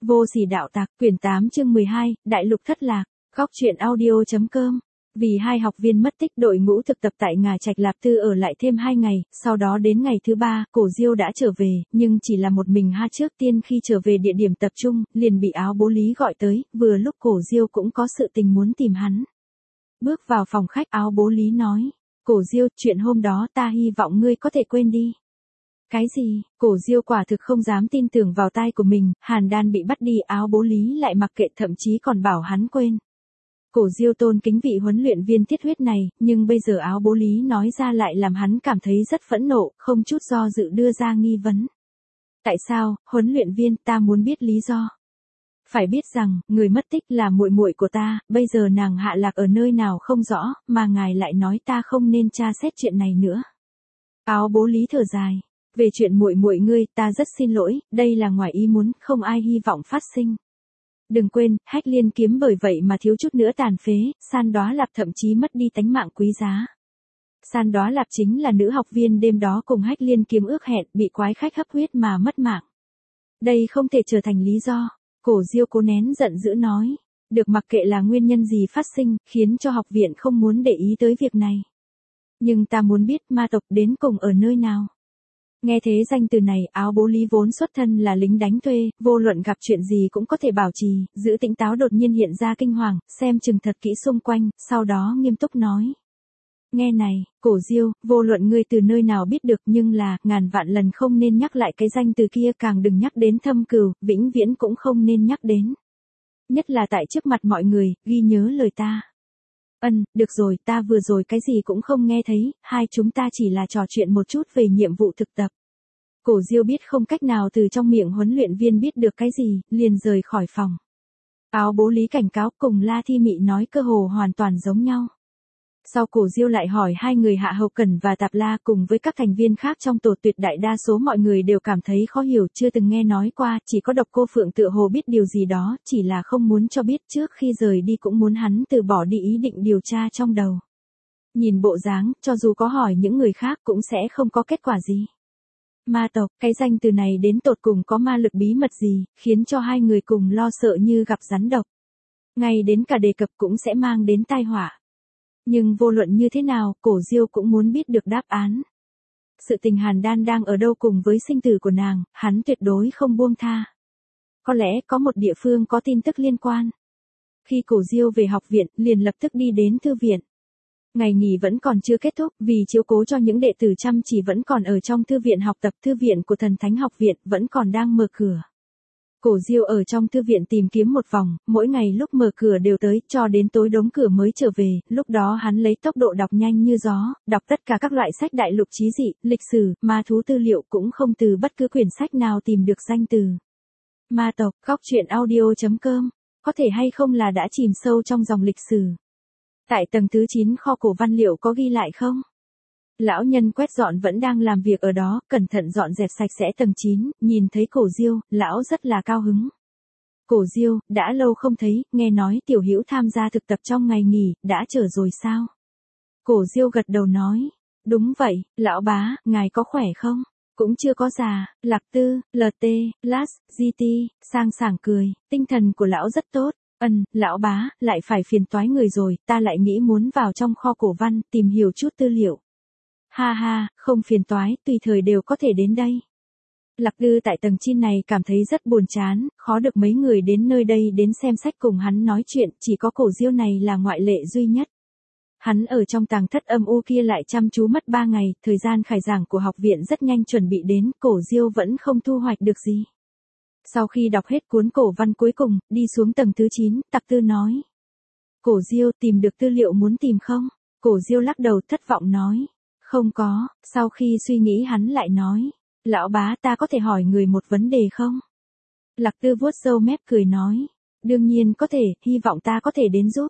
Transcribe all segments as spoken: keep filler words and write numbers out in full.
Vô sỉ đạo tặc, quyển tám chương mười hai, Đại lục thất lạc, góc truyện audio.com. Vì hai học viên mất tích, đội ngũ thực tập tại Ngà Trạch Lạp Tư ở lại thêm hai ngày, sau đó đến ngày thứ ba, Cổ Diêu đã trở về, nhưng chỉ là một mình ha. Trước tiên khi trở về địa điểm tập trung, liền bị Áo Bố Lý gọi tới, vừa lúc Cổ Diêu cũng có sự tình muốn tìm hắn. Bước vào phòng khách, Áo Bố Lý nói, Cổ Diêu, chuyện hôm đó ta hy vọng ngươi có thể quên đi. Cái gì? Cổ Diêu quả thực không dám tin tưởng vào tai của mình, Hàn Đan bị bắt đi, Áo Bố Lý lại mặc kệ, thậm chí còn bảo hắn quên. Cổ Diêu tôn kính vị huấn luyện viên thiết huyết này, nhưng bây giờ Áo Bố Lý nói ra lại làm hắn cảm thấy rất phẫn nộ, không chút do dự đưa ra nghi vấn. Tại sao, huấn luyện viên, ta muốn biết lý do. Phải biết rằng, người mất tích là muội muội của ta, bây giờ nàng hạ lạc ở nơi nào không rõ, mà ngài lại nói ta không nên tra xét chuyện này nữa. Áo Bố Lý thở dài. Về chuyện muội muội ngươi, ta rất xin lỗi, đây là ngoài ý muốn, không ai hy vọng phát sinh. Đừng quên, Hách Liên Kiếm bởi vậy mà thiếu chút nữa tàn phế, San Đóa Lạp thậm chí mất đi tánh mạng quý giá. San Đóa Lạp chính là nữ học viên đêm đó cùng Hách Liên Kiếm ước hẹn, bị quái khách hấp huyết mà mất mạng. Đây không thể trở thành lý do. Cổ Diêu cố nén giận dữ nói. Được, mặc kệ là nguyên nhân gì phát sinh, khiến cho học viện không muốn để ý tới việc này. Nhưng ta muốn biết ma tộc đến cùng ở nơi nào. Nghe thế danh từ này, Áo Bố Lý vốn xuất thân là lính đánh thuê, vô luận gặp chuyện gì cũng có thể bảo trì, giữ tỉnh táo, đột nhiên hiện ra kinh hoàng, xem chừng thật kỹ xung quanh, sau đó nghiêm túc nói. Nghe này, Cổ Diêu, vô luận ngươi từ nơi nào biết được, nhưng là, ngàn vạn lần không nên nhắc lại cái danh từ kia, càng đừng nhắc đến Thâm Cừu, vĩnh viễn cũng không nên nhắc đến. Nhất là tại trước mặt mọi người, ghi nhớ lời ta. Ân, được rồi, ta vừa rồi cái gì cũng không nghe thấy, hai chúng ta chỉ là trò chuyện một chút về nhiệm vụ thực tập. Cổ Diêu biết không cách nào từ trong miệng huấn luyện viên biết được cái gì, liền rời khỏi phòng. Áo Bố Lý cảnh cáo cùng La Thi Mị nói cơ hồ hoàn toàn giống nhau. Sau Cổ Diêu lại hỏi hai người Hạ Hầu Cẩn và Tạp La cùng với các thành viên khác trong tổ, tuyệt đại đa số mọi người đều cảm thấy khó hiểu, chưa từng nghe nói qua, chỉ có độc cô Phượng tựa hồ biết điều gì đó, chỉ là không muốn cho biết, trước khi rời đi cũng muốn hắn từ bỏ đi ý định điều tra trong đầu. Nhìn bộ dáng, cho dù có hỏi những người khác cũng sẽ không có kết quả gì. Ma tộc, cái danh từ này đến tột cùng có ma lực bí mật gì, khiến cho hai người cùng lo sợ như gặp rắn độc. Ngay đến cả đề cập cũng sẽ mang đến tai họa. Nhưng vô luận như thế nào, Cổ Diêu cũng muốn biết được đáp án. Sự tình Hàn Đan đang ở đâu cùng với sinh tử của nàng, hắn tuyệt đối không buông tha. Có lẽ có một địa phương có tin tức liên quan. Khi Cổ Diêu về học viện, liền lập tức đi đến thư viện. Ngày nghỉ vẫn còn chưa kết thúc, vì chiếu cố cho những đệ tử chăm chỉ vẫn còn ở trong thư viện học tập, thư viện của Thần Thánh học viện vẫn còn đang mở cửa. Cổ Diêu ở trong thư viện tìm kiếm một vòng, mỗi ngày lúc mở cửa đều tới, cho đến tối đóng cửa mới trở về, lúc đó hắn lấy tốc độ đọc nhanh như gió, đọc tất cả các loại sách đại lục chí dị, lịch sử, ma thú tư liệu, cũng không từ bất cứ quyển sách nào tìm được danh từ. Ma tộc, góc truyện audio.com, có thể hay không là đã chìm sâu trong dòng lịch sử. Tại tầng thứ chín kho cổ văn liệu có ghi lại không? Lão nhân quét dọn vẫn đang làm việc ở đó, cẩn thận dọn dẹp sạch sẽ tầng chín, nhìn thấy Cổ Diêu, lão rất là cao hứng. Cổ Diêu, đã lâu không thấy, nghe nói Tiểu Hữu tham gia thực tập trong ngày nghỉ, đã trở rồi sao? Cổ Diêu gật đầu nói, đúng vậy, lão bá, ngài có khỏe không? Cũng chưa có già. Lạc Tư, lờ tê, Las, giê tê, sang sảng cười, tinh thần của lão rất tốt. Ân, lão bá, lại phải phiền toái người rồi, ta lại nghĩ muốn vào trong kho cổ văn, tìm hiểu chút tư liệu. Ha ha, không phiền toái, tùy thời đều có thể đến đây. Lạc Tư tại tầng chín này cảm thấy rất buồn chán, khó được mấy người đến nơi đây đến xem sách cùng hắn nói chuyện, chỉ có Cổ Diêu này là ngoại lệ duy nhất. Hắn ở trong tàng thất âm u kia lại chăm chú mất ba ngày, thời gian khai giảng của học viện rất nhanh chuẩn bị đến, Cổ Diêu vẫn không thu hoạch được gì. Sau khi đọc hết cuốn cổ văn cuối cùng, đi xuống tầng thứ chín, Tặc Tư nói. Cổ Diêu, tìm được tư liệu muốn tìm không? Cổ Diêu lắc đầu thất vọng nói. Không có. Sau khi suy nghĩ hắn lại nói. Lão bá, ta có thể hỏi người một vấn đề không? Lạc Tư vuốt râu mép cười nói. Đương nhiên có thể, hy vọng ta có thể đến giúp.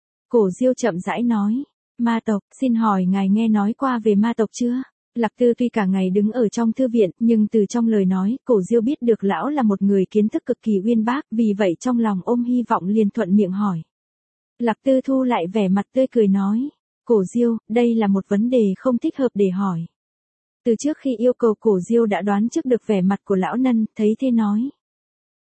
Cổ Diêu chậm rãi nói. Ma tộc, xin hỏi ngài nghe nói qua về ma tộc chưa? Lạc Tư tuy cả ngày đứng ở trong thư viện, nhưng từ trong lời nói, Cổ Diêu biết được lão là một người kiến thức cực kỳ uyên bác, vì vậy trong lòng ôm hy vọng liền thuận miệng hỏi. Lạc Tư thu lại vẻ mặt tươi cười nói. Cổ Diêu, đây là một vấn đề không thích hợp để hỏi. Từ trước khi yêu cầu Cổ Diêu đã đoán trước được vẻ mặt của lão nân, thấy thế nói.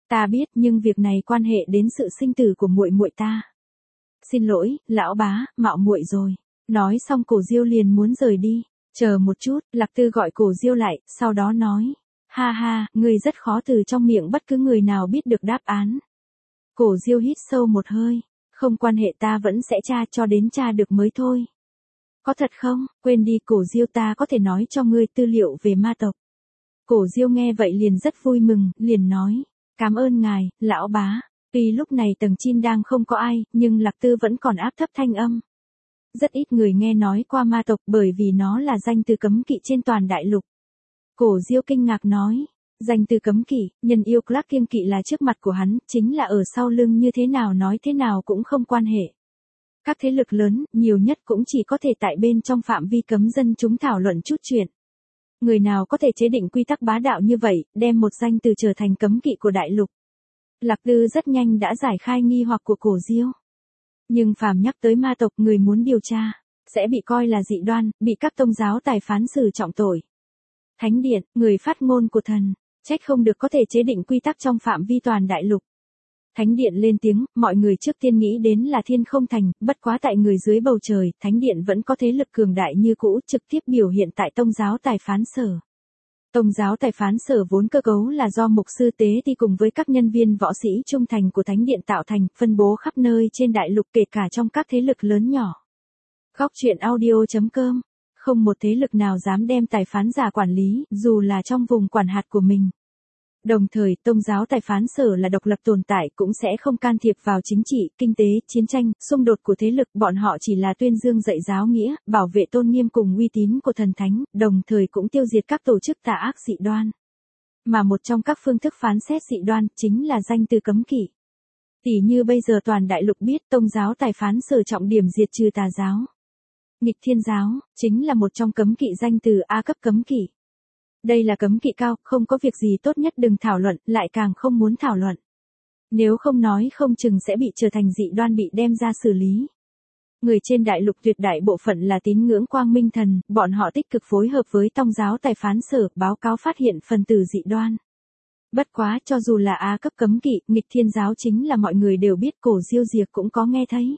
Ta biết, nhưng việc này quan hệ đến sự sinh tử của muội muội ta. Xin lỗi, lão bá, mạo muội rồi. Nói xong Cổ Diêu liền muốn rời đi. Chờ một chút, Lạc Tư gọi Cổ Diêu lại, sau đó nói. Ha ha, ngươi rất khó từ trong miệng bất cứ người nào biết được đáp án. Cổ Diêu hít sâu một hơi. Không quan hệ, ta vẫn sẽ tra cho đến tra được mới thôi. Có thật không? Quên đi Cổ Diêu, ta có thể nói cho ngươi tư liệu về ma tộc. Cổ Diêu nghe vậy liền rất vui mừng, liền nói. Cảm ơn ngài, lão bá. Tuy lúc này tầng chín đang không có ai, nhưng Lạc Tư vẫn còn áp thấp thanh âm. Rất ít người nghe nói qua ma tộc bởi vì nó là danh từ cấm kỵ trên toàn đại lục. Cổ Diêu kinh ngạc nói. Danh từ cấm kỵ, nhân yêu Clark kiêng kỵ là trước mặt của hắn, chính là ở sau lưng như thế nào nói thế nào cũng không quan hệ. Các thế lực lớn, nhiều nhất cũng chỉ có thể tại bên trong phạm vi cấm dân chúng thảo luận chút chuyện. Người nào có thể chế định quy tắc bá đạo như vậy, đem một danh từ trở thành cấm kỵ của đại lục. Lạc Tư rất nhanh đã giải khai nghi hoặc của Cổ Diêu. Nhưng phàm nhắc tới ma tộc, người muốn điều tra, sẽ bị coi là dị đoan, bị các tông giáo tài phán xử trọng tội. Thánh điện, người phát ngôn của thần, trách không được có thể chế định quy tắc trong phạm vi toàn đại lục. Thánh điện lên tiếng, mọi người trước tiên nghĩ đến là Thiên Không Thành, bất quá tại người dưới bầu trời, Thánh điện vẫn có thế lực cường đại như cũ, trực tiếp biểu hiện tại tông giáo tài phán sở. Tông giáo tài phán sở vốn cơ cấu là do mục sư tế ti cùng với các nhân viên võ sĩ trung thành của Thánh điện tạo thành, phân bố khắp nơi trên đại lục kể cả trong các thế lực lớn nhỏ. Góc truyện audio chấm com. Không một thế lực nào dám đem tài phán giả quản lý, dù là trong vùng quản hạt của mình. Đồng thời, tông giáo tài phán sở là độc lập tồn tại, cũng sẽ không can thiệp vào chính trị, kinh tế, chiến tranh, xung đột của thế lực, bọn họ chỉ là tuyên dương dạy giáo nghĩa, bảo vệ tôn nghiêm cùng uy tín của thần thánh, đồng thời cũng tiêu diệt các tổ chức tà ác dị đoan. Mà một trong các phương thức phán xét dị đoan, chính là danh từ cấm kỵ. Tỉ như bây giờ toàn đại lục biết tông giáo tài phán sở trọng điểm diệt trừ tà giáo. Nghịch thiên giáo, chính là một trong cấm kỵ danh từ A cấp cấm kỵ. Đây là cấm kỵ cao, không có việc gì tốt nhất đừng thảo luận, lại càng không muốn thảo luận. Nếu không nói không chừng sẽ bị trở thành dị đoan bị đem ra xử lý. Người trên đại lục tuyệt đại bộ phận là tín ngưỡng Quang Minh Thần, bọn họ tích cực phối hợp với tông giáo tài phán sở, báo cáo phát hiện phần tử dị đoan. Bất quá, cho dù là A cấp cấm kỵ, nghịch thiên giáo chính là mọi người đều biết, Cổ Diêu Diệc cũng có nghe thấy.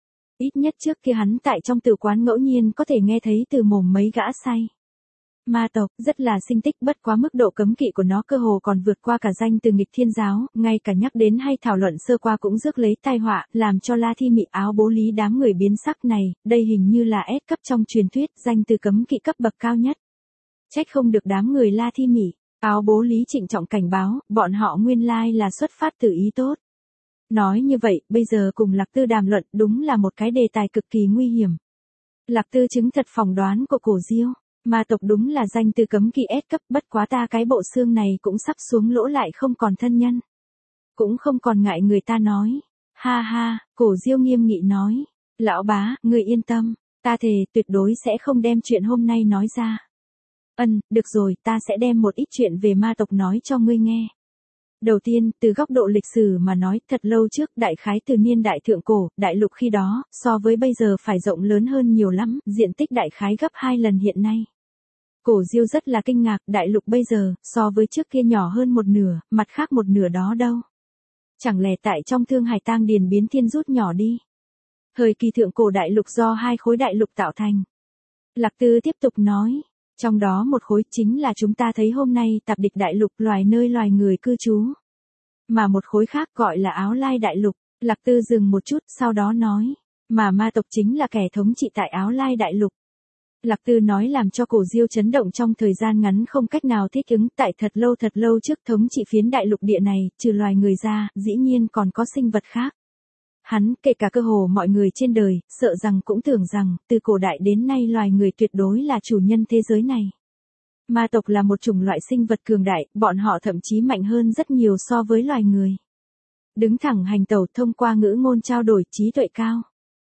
Ít nhất trước kia hắn tại trong tử quán ngẫu nhiên có thể nghe thấy từ mồm mấy gã say. Ma tộc, rất là sinh tích, bất quá mức độ cấm kỵ của nó cơ hồ còn vượt qua cả danh từ nghịch thiên giáo, ngay cả nhắc đến hay thảo luận sơ qua cũng rước lấy tai họa, làm cho La Thi Mị áo bố lý đám người biến sắc này, đây hình như là S cấp trong truyền thuyết, danh từ cấm kỵ cấp bậc cao nhất. Trách không được đám người La Thi Mị, áo bố lý trịnh trọng cảnh báo, bọn họ nguyên lai là xuất phát từ ý tốt. Nói như vậy, bây giờ cùng Lạc Tư đàm luận đúng là một cái đề tài cực kỳ nguy hiểm. Lạc Tư chứng thật phỏng đoán của Cổ Diêu. Ma tộc đúng là danh từ cấm kỵ S cấp, bất quá ta cái bộ xương này cũng sắp xuống lỗ lại không còn thân nhân. Cũng không còn ngại người ta nói. Ha ha, Cổ Diêu nghiêm nghị nói. Lão bá, người yên tâm, ta thề tuyệt đối sẽ không đem chuyện hôm nay nói ra. Ân, được rồi, ta sẽ đem một ít chuyện về ma tộc nói cho ngươi nghe. Đầu tiên, từ góc độ lịch sử mà nói, thật lâu trước, đại khái từ niên đại thượng cổ, đại lục khi đó, so với bây giờ phải rộng lớn hơn nhiều lắm, diện tích đại khái gấp hai lần hiện nay. Cổ Diêu rất là kinh ngạc, đại lục bây giờ, so với trước kia nhỏ hơn một nửa, mặt khác một nửa đó đâu. Chẳng lẽ tại trong Thương Hải Tang Điền biến thiên rút nhỏ đi. Thời kỳ thượng cổ đại lục do hai khối đại lục tạo thành. Lạc Tư tiếp tục nói. Trong đó một khối chính là chúng ta thấy hôm nay tạp địch đại lục, loài nơi loài người cư trú. Mà một khối khác gọi là Áo Lai đại lục. Lạc Tư dừng một chút, sau đó nói. Mà ma tộc chính là kẻ thống trị tại Áo Lai đại lục. Lạc Tư nói làm cho Cổ Diêu chấn động trong thời gian ngắn không cách nào thích ứng, tại thật lâu thật lâu trước thống trị phiến đại lục địa này, trừ loài người ra, dĩ nhiên còn có sinh vật khác. Hắn, kể cả cơ hồ mọi người trên đời, sợ rằng cũng tưởng rằng, từ cổ đại đến nay loài người tuyệt đối là chủ nhân thế giới này. Ma tộc là một chủng loại sinh vật cường đại, bọn họ thậm chí mạnh hơn rất nhiều so với loài người. Đứng thẳng hành tẩu thông qua ngữ ngôn trao đổi trí tuệ cao.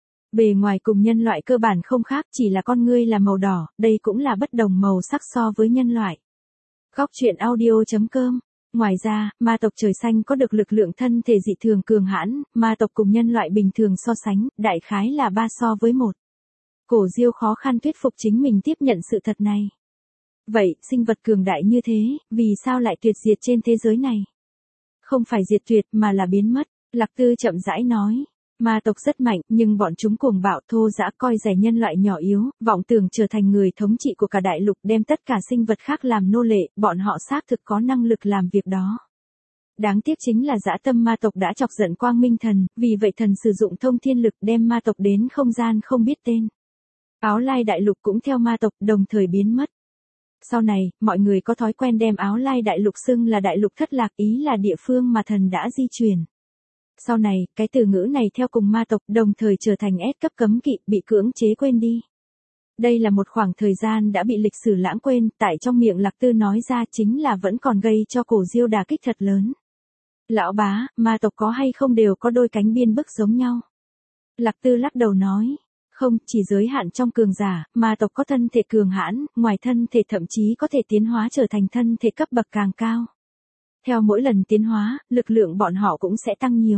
Bề ngoài cùng nhân loại cơ bản không khác, chỉ là con ngươi là màu đỏ, đây cũng là bất đồng màu sắc so với nhân loại. Góc truyện audio chấm com. Ngoài ra, ma tộc trời xanh có được lực lượng thân thể dị thường cường hãn, ma tộc cùng nhân loại bình thường so sánh, đại khái là ba so với một. Cổ Diêu khó khăn thuyết phục chính mình tiếp nhận sự thật này. Vậy, sinh vật cường đại như thế, vì sao lại tuyệt diệt trên thế giới này? Không phải diệt tuyệt mà là biến mất. Lạc Tư chậm rãi nói. Ma tộc rất mạnh, nhưng bọn chúng cuồng bạo thô dã coi rẻ nhân loại nhỏ yếu, vọng tưởng trở thành người thống trị của cả đại lục đem tất cả sinh vật khác làm nô lệ, bọn họ xác thực có năng lực làm việc đó. Đáng tiếc chính là dã tâm ma tộc đã chọc giận Quang Minh Thần, vì vậy thần sử dụng thông thiên lực đem ma tộc đến không gian không biết tên. Áo Lai đại lục cũng theo ma tộc đồng thời biến mất. Sau này, mọi người có thói quen đem Áo Lai đại lục xưng là đại lục thất lạc, ý là địa phương mà thần đã di chuyển. Sau này, cái từ ngữ này theo cùng ma tộc đồng thời trở thành S cấp cấm kỵ, bị cưỡng chế quên đi. Đây là một khoảng thời gian đã bị lịch sử lãng quên, tại trong miệng Lạc Tư nói ra chính là vẫn còn gây cho Cổ Diêu đả kích thật lớn. Lão bá, ma tộc có hay không đều có đôi cánh biên bức giống nhau. Lạc Tư lắc đầu nói. Không, chỉ giới hạn trong cường giả, ma tộc có thân thể cường hãn, ngoài thân thể thậm chí có thể tiến hóa trở thành thân thể cấp bậc càng cao. Theo mỗi lần tiến hóa, lực lượng bọn họ cũng sẽ tăng nhiều.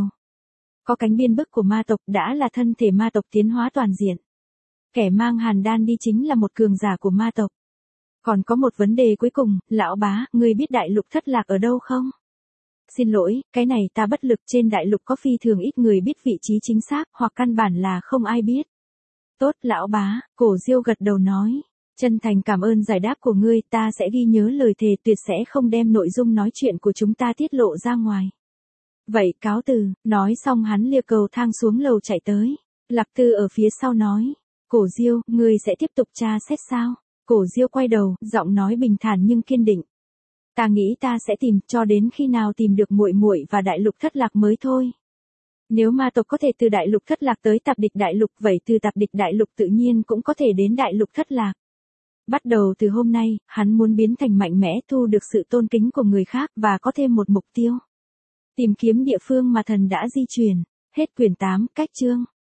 Có cánh biên bức của ma tộc đã là thân thể ma tộc tiến hóa toàn diện. Kẻ mang hàn đan đi chính là một cường giả của ma tộc. Còn có một vấn đề cuối cùng, lão bá, ngươi biết đại lục thất lạc ở đâu không? Xin lỗi, cái này ta bất lực, trên đại lục có phi thường ít người biết vị trí chính xác, hoặc căn bản là không ai biết. Tốt lão bá, Cổ Diêu gật đầu nói. Chân thành cảm ơn giải đáp của ngươi, ta sẽ ghi nhớ lời thề tuyệt sẽ không đem nội dung nói chuyện của chúng ta tiết lộ ra ngoài. Vậy cáo từ, nói xong hắn lia cầu thang xuống lầu chạy tới. Lạc Tư ở phía sau nói. Cổ Diêu, ngươi sẽ tiếp tục tra xét sao? Cổ Diêu quay đầu, giọng nói bình thản nhưng kiên định. Ta nghĩ ta sẽ tìm cho đến khi nào tìm được muội muội và đại lục thất lạc mới thôi. Nếu ma tộc có thể từ đại lục thất lạc tới tạp địch đại lục, vậy từ tạp địch đại lục tự nhiên cũng có thể đến đại lục thất lạc. Bắt đầu từ hôm nay, hắn muốn biến thành mạnh mẽ, thu được sự tôn kính của người khác và có thêm một mục tiêu. Tìm kiếm địa phương mà thần đã di chuyển. Hết quyển tám, cách chương.